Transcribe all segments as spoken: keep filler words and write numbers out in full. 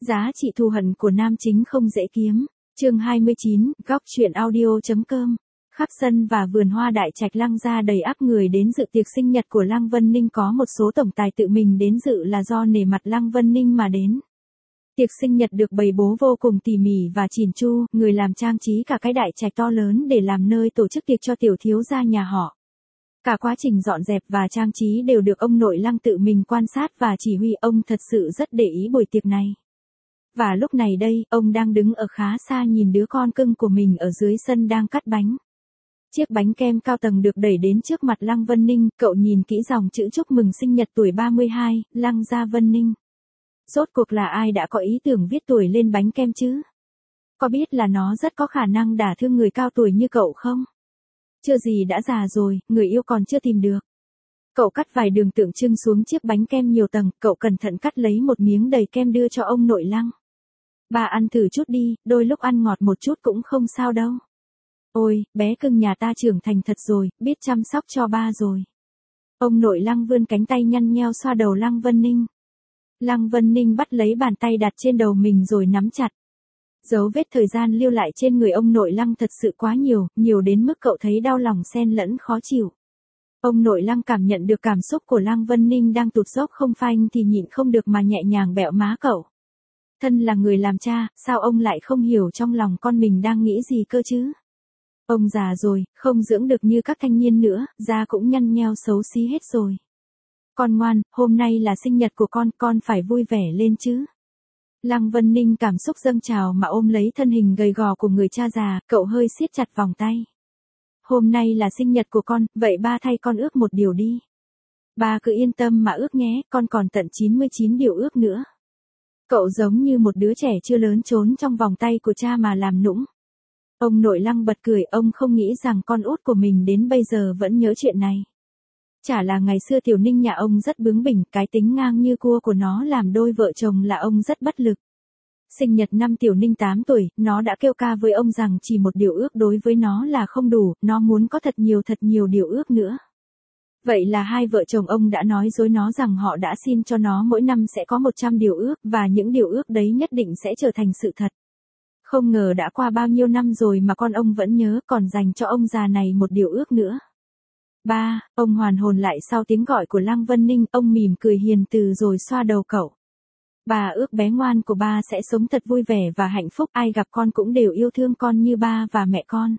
Giá trị thù hận của nam chính không dễ kiếm. Chương hai mươi chín, góc truyện audio.com. Khắp sân và vườn hoa đại trạch Lăng gia đầy ắp người đến dự tiệc sinh nhật của Lăng Vân Ninh, có một số tổng tài tự mình đến dự là do nể mặt Lăng Vân Ninh mà đến. Tiệc sinh nhật được bày bố vô cùng tỉ mỉ và chỉn chu, người làm trang trí cả cái đại trạch to lớn để làm nơi tổ chức tiệc cho tiểu thiếu gia nhà họ. Cả quá trình dọn dẹp và trang trí đều được ông nội Lăng tự mình quan sát và chỉ huy, ông thật sự rất để ý buổi tiệc này. Và lúc này đây, ông đang đứng ở khá xa nhìn đứa con cưng của mình ở dưới sân đang cắt bánh. Chiếc bánh kem cao tầng được đẩy đến trước mặt Lăng Vân Ninh, cậu nhìn kỹ dòng chữ chúc mừng sinh nhật tuổi ba mươi hai, Lăng Gia Vân Ninh. Rốt cuộc là ai đã có ý tưởng viết tuổi lên bánh kem chứ? Có biết là nó rất có khả năng đả thương người cao tuổi như cậu không? Chưa gì đã già rồi, người yêu còn chưa tìm được. Cậu cắt vài đường tượng trưng xuống chiếc bánh kem nhiều tầng, cậu cẩn thận cắt lấy một miếng đầy kem đưa cho ông nội Lăng. Bà ăn thử chút đi, đôi lúc ăn ngọt một chút cũng không sao đâu. Ôi, bé cưng nhà ta trưởng thành thật rồi, biết chăm sóc cho ba rồi. Ông nội Lăng vươn cánh tay nhăn nheo xoa đầu Lăng Vân Ninh. Lăng Vân Ninh bắt lấy bàn tay đặt trên đầu mình rồi nắm chặt. Dấu vết thời gian lưu lại trên người ông nội Lăng thật sự quá nhiều, nhiều đến mức cậu thấy đau lòng xen lẫn khó chịu. Ông nội Lăng cảm nhận được cảm xúc của Lăng Vân Ninh đang tụt dốc không phanh thì nhịn không được mà nhẹ nhàng bẹo má cậu. Thân là người làm cha, sao ông lại không hiểu trong lòng con mình đang nghĩ gì cơ chứ? Ông già rồi, không dưỡng được như các thanh niên nữa, da cũng nhăn nheo xấu xí hết rồi. Con ngoan, hôm nay là sinh nhật của con, con phải vui vẻ lên chứ. Lăng Vân Ninh cảm xúc dâng trào mà ôm lấy thân hình gầy gò của người cha già, cậu hơi siết chặt vòng tay. Hôm nay là sinh nhật của con, vậy ba thay con ước một điều đi. Ba cứ yên tâm mà ước nhé, con còn tận chín mươi chín điều ước nữa. Cậu giống như một đứa trẻ chưa lớn trốn trong vòng tay của cha mà làm nũng. Ông nội Lăng bật cười, ông không nghĩ rằng con út của mình đến bây giờ vẫn nhớ chuyện này. Chả là ngày xưa Tiểu Ninh nhà ông rất bướng bỉnh, cái tính ngang như cua của nó làm đôi vợ chồng là ông rất bất lực. Sinh nhật năm Tiểu Ninh tám tuổi, nó đã kêu ca với ông rằng chỉ một điều ước đối với nó là không đủ, nó muốn có thật nhiều thật nhiều điều ước nữa. Vậy là hai vợ chồng ông đã nói dối nó rằng họ đã xin cho nó mỗi năm sẽ có một trăm điều ước, và những điều ước đấy nhất định sẽ trở thành sự thật. Không ngờ đã qua bao nhiêu năm rồi mà con ông vẫn nhớ, còn dành cho ông già này một điều ước nữa. Ba, ông hoàn hồn lại sau tiếng gọi của Lăng Vân Ninh, ông mỉm cười hiền từ rồi xoa đầu cậu. Ba ước bé ngoan của ba sẽ sống thật vui vẻ và hạnh phúc, ai gặp con cũng đều yêu thương con như ba và mẹ con.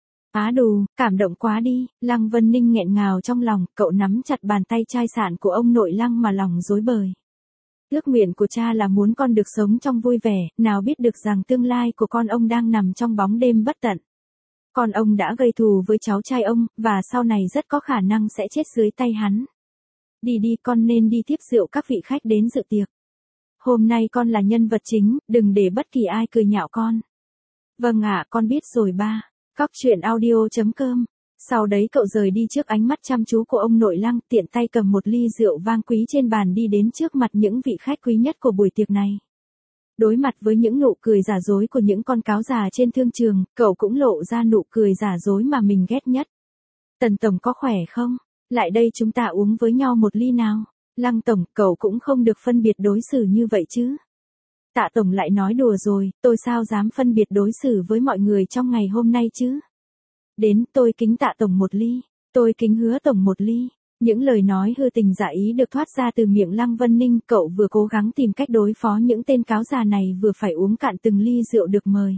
Á đù, cảm động quá đi, Lăng Vân Ninh nghẹn ngào trong lòng, cậu nắm chặt bàn tay chai sạn của ông nội Lăng mà lòng rối bời. Ước nguyện của cha là muốn con được sống trong vui vẻ, nào biết được rằng tương lai của con ông đang nằm trong bóng đêm bất tận. Con ông đã gây thù với cháu trai ông, và sau này rất có khả năng sẽ chết dưới tay hắn. Đi đi, con nên đi tiếp rượu các vị khách đến dự tiệc. Hôm nay con là nhân vật chính, đừng để bất kỳ ai cười nhạo con. Vâng ạ, con biết rồi ba. Góc truyện audio.com. Sau đấy cậu rời đi trước ánh mắt chăm chú của ông nội Lăng, tiện tay cầm một ly rượu vang quý trên bàn đi đến trước mặt những vị khách quý nhất của buổi tiệc này. Đối mặt với những nụ cười giả dối của những con cáo già trên thương trường, cậu cũng lộ ra nụ cười giả dối mà mình ghét nhất. Tần Tổng có khỏe không? Lại đây chúng ta uống với nhau một ly nào. Lăng Tổng, cậu cũng không được phân biệt đối xử như vậy chứ. Tạ Tổng lại nói đùa rồi, tôi sao dám phân biệt đối xử với mọi người trong ngày hôm nay chứ. Đến, tôi kính Tạ Tổng một ly, tôi kính Hứa Tổng một ly. Những lời nói hư tình giả ý được thoát ra từ miệng Lăng Vân Ninh, cậu vừa cố gắng tìm cách đối phó những tên cáo già này vừa phải uống cạn từng ly rượu được mời.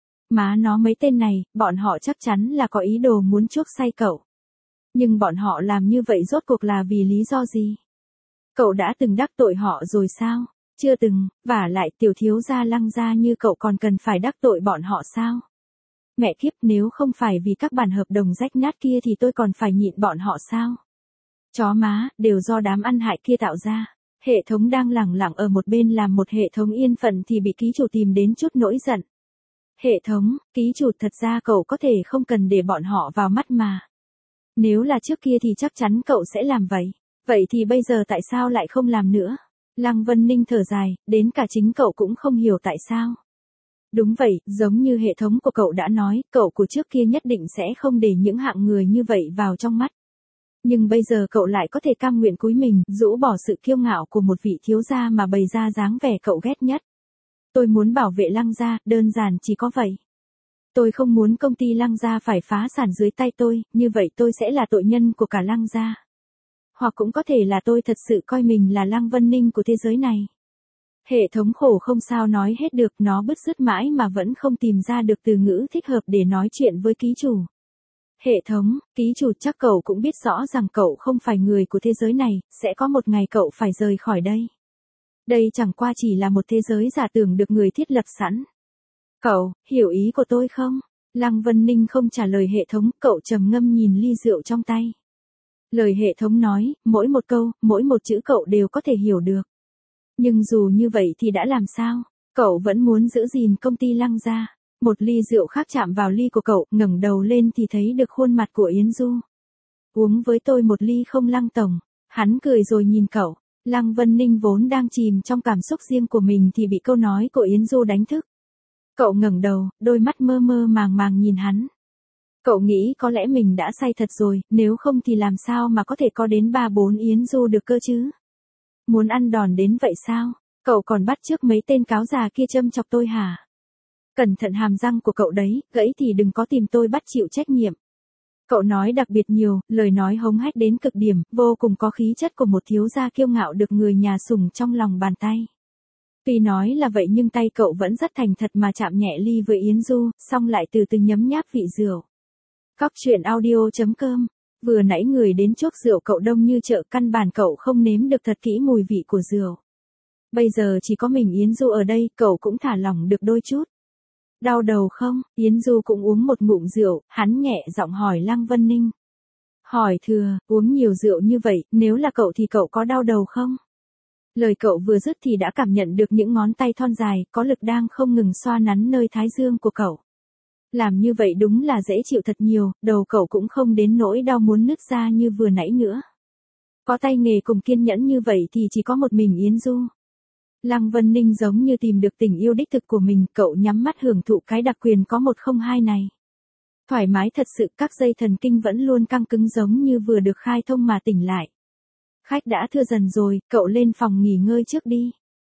Má nó mấy tên này, bọn họ chắc chắn là có ý đồ muốn chuốc say cậu. Nhưng bọn họ làm như vậy rốt cuộc là vì lý do gì? Cậu đã từng đắc tội họ rồi sao? Chưa từng, vả lại tiểu thiếu gia Lăng gia như cậu còn cần phải đắc tội bọn họ sao? Mẹ kiếp, nếu không phải vì các bản hợp đồng rách nát kia thì tôi còn phải nhịn bọn họ sao? Chó má, đều do đám ăn hại kia tạo ra. Hệ thống đang lẳng lặng ở một bên làm một hệ thống yên phận thì bị ký chủ tìm đến chút nỗi giận. Hệ thống, ký chủ thật ra cậu có thể không cần để bọn họ vào mắt mà. Nếu là trước kia thì chắc chắn cậu sẽ làm vậy. Vậy thì bây giờ tại sao lại không làm nữa? Lăng Vân Ninh thở dài, đến cả chính cậu cũng không hiểu tại sao. Đúng vậy, giống như hệ thống của cậu đã nói, cậu của trước kia nhất định sẽ không để những hạng người như vậy vào trong mắt. Nhưng bây giờ cậu lại có thể cam nguyện cúi mình, rũ bỏ sự kiêu ngạo của một vị thiếu gia mà bày ra dáng vẻ cậu ghét nhất. Tôi muốn bảo vệ Lăng gia, đơn giản chỉ có vậy. Tôi không muốn công ty Lăng gia phải phá sản dưới tay tôi, như vậy tôi sẽ là tội nhân của cả Lăng gia. Hoặc cũng có thể là tôi thật sự coi mình là Lăng Vân Ninh của thế giới này. Hệ thống khổ không sao nói hết được, nó bứt rứt mãi mà vẫn không tìm ra được từ ngữ thích hợp để nói chuyện với ký chủ. Hệ thống, ký chủ chắc cậu cũng biết rõ rằng cậu không phải người của thế giới này, sẽ có một ngày cậu phải rời khỏi đây. Đây chẳng qua chỉ là một thế giới giả tưởng được người thiết lập sẵn. Cậu, hiểu ý của tôi không? Lăng Vân Ninh không trả lời hệ thống, cậu trầm ngâm nhìn ly rượu trong tay. Lời hệ thống nói, mỗi một câu, mỗi một chữ cậu đều có thể hiểu được. Nhưng dù như vậy thì đã làm sao? Cậu vẫn muốn giữ gìn công ty Lăng gia. Một ly rượu khác chạm vào ly của cậu, ngẩng đầu lên thì thấy được khuôn mặt của Yến Du. Uống với tôi một ly không Lăng tổng? Hắn cười rồi nhìn cậu. Lăng Vân Ninh vốn đang chìm trong cảm xúc riêng của mình thì bị câu nói của Yến Du đánh thức. Cậu ngẩng đầu, đôi mắt mơ mơ màng màng nhìn hắn. Cậu nghĩ có lẽ mình đã say thật rồi, nếu không thì làm sao mà có thể có đến ba bốn Yến Du được cơ chứ? Muốn ăn đòn đến vậy sao? Cậu còn bắt chước mấy tên cáo già kia châm chọc tôi hả? Cẩn thận hàm răng của cậu đấy, gãy thì đừng có tìm tôi bắt chịu trách nhiệm. Cậu nói đặc biệt nhiều, lời nói hống hách đến cực điểm, vô cùng có khí chất của một thiếu gia kiêu ngạo được người nhà sủng trong lòng bàn tay. Tuy nói là vậy nhưng tay cậu vẫn rất thành thật mà chạm nhẹ ly với Yến Du, xong lại từ từ nhấm nháp vị rượu. Cóc truyện audio chấm com. Vừa nãy người đến chuốc rượu cậu đông như chợ, căn bản cậu không nếm được thật kỹ mùi vị của rượu. Bây giờ chỉ có mình Yến Du ở đây, cậu cũng thả lỏng được đôi chút. Đau đầu không? Yến Du cũng uống một ngụm rượu, hắn nhẹ giọng hỏi Lăng Vân Ninh. Hỏi thừa, uống nhiều rượu như vậy, nếu là cậu thì cậu có đau đầu không? Lời cậu vừa dứt thì đã cảm nhận được những ngón tay thon dài, có lực đang không ngừng xoa nắn nơi thái dương của cậu. Làm như vậy đúng là dễ chịu thật nhiều, đầu cậu cũng không đến nỗi đau muốn nứt ra như vừa nãy nữa. Có tay nghề cùng kiên nhẫn như vậy thì chỉ có một mình Yến Du. Lăng Vân Ninh giống như tìm được tình yêu đích thực của mình, cậu nhắm mắt hưởng thụ cái đặc quyền có một không hai này. Thoải mái thật sự, các dây thần kinh vẫn luôn căng cứng giống như vừa được khai thông mà tỉnh lại. Khách đã thưa dần rồi, cậu lên phòng nghỉ ngơi trước đi.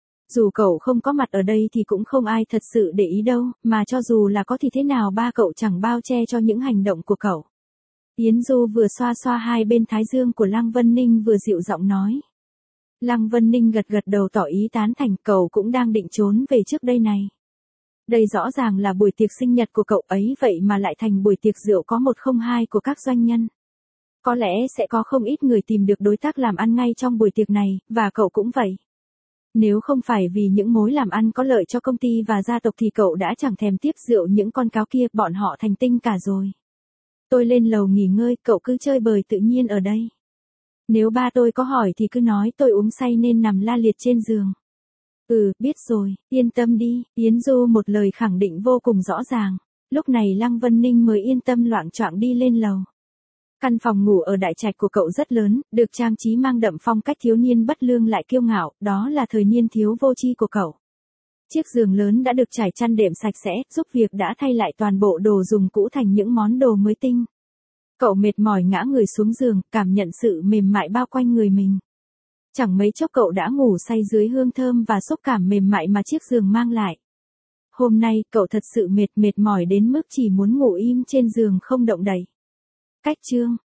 Dù cậu không có mặt ở đây thì cũng không ai thật sự để ý đâu, mà cho dù là có thì thế nào ba cậu chẳng bao che cho những hành động của cậu. Yến Du vừa xoa xoa hai bên thái dương của Lăng Vân Ninh vừa dịu giọng nói. Lăng Vân Ninh gật gật đầu tỏ ý tán thành, cậu cũng đang định trốn về trước đây này. Đây rõ ràng là buổi tiệc sinh nhật của cậu ấy vậy mà lại thành buổi tiệc rượu có một không hai của các doanh nhân. Có lẽ sẽ có không ít người tìm được đối tác làm ăn ngay trong buổi tiệc này, và cậu cũng vậy. Nếu không phải vì những mối làm ăn có lợi cho công ty và gia tộc thì cậu đã chẳng thèm tiếp rượu những con cáo kia, bọn họ thành tinh cả rồi. Tôi lên lầu nghỉ ngơi, cậu cứ chơi bời tự nhiên ở đây. Nếu ba tôi có hỏi thì cứ nói tôi uống say nên nằm la liệt trên giường. Ừ, biết rồi, yên tâm đi, Yến Du một lời khẳng định vô cùng rõ ràng. Lúc này Lăng Vân Ninh mới yên tâm loạng choạng đi lên lầu. Căn phòng ngủ ở đại trạch của cậu rất lớn, được trang trí mang đậm phong cách thiếu niên bất lương lại kiêu ngạo, đó là thời niên thiếu vô tri của cậu. Chiếc giường lớn đã được trải chăn đệm sạch sẽ, giúp việc đã thay lại toàn bộ đồ dùng cũ thành những món đồ mới tinh. Cậu mệt mỏi ngã người xuống giường, cảm nhận sự mềm mại bao quanh người mình. Chẳng mấy chốc cậu đã ngủ say dưới hương thơm và xúc cảm mềm mại mà chiếc giường mang lại. Hôm nay, cậu thật sự mệt mệt mỏi đến mức chỉ muốn ngủ im trên giường không động đậy. Cách chương